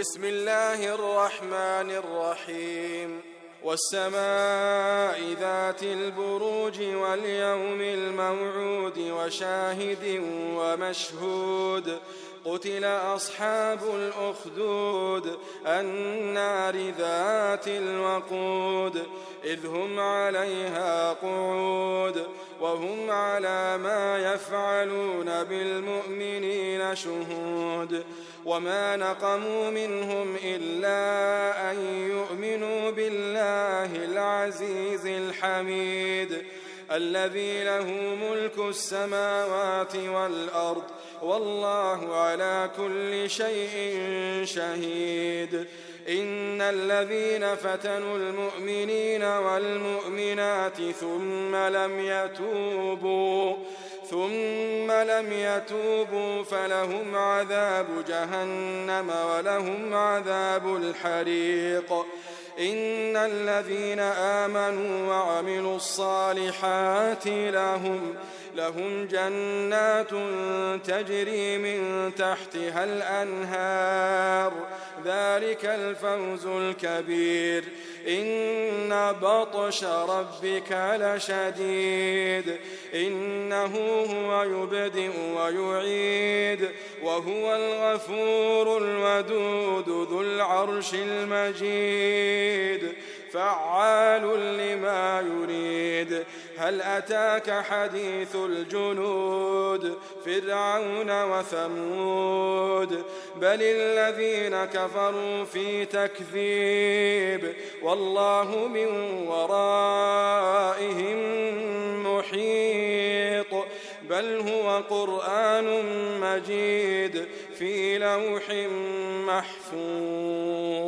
بسم الله الرحمن الرحيم والسماء ذات البروج واليوم الموعود وشاهد ومشهود قتل أصحاب الأخدود النار ذات الوقود إذ هم عليها قعود وهم على ما يفعلون بالمؤمنين شهود وما نقموا منهم إلا أن يؤمنوا بالله العزيز الحميد الذي له ملك السماوات والأرض والله على كل شيء شهيد إن الذين فتنوا المؤمنين والمؤمنات ثم لم يتوبوا فلهم عذاب جهنم ولهم عذاب الحريق إن الذين آمنوا وعملوا الصالحات لهم جنات تجري من تحتها الأنهار ذلك الفوز الكبير إن بطش ربك لشديد إنه هو يبدئ ويعيد وهو الغفور الودود ذو العرش المجيد فعال لما يريد هل أتاك حديث الجنود فرعون وثمود بل الذين كفروا في تكذيب والله من ورائهم محيط بل هو قرآن مجيد في لوح محفوظ.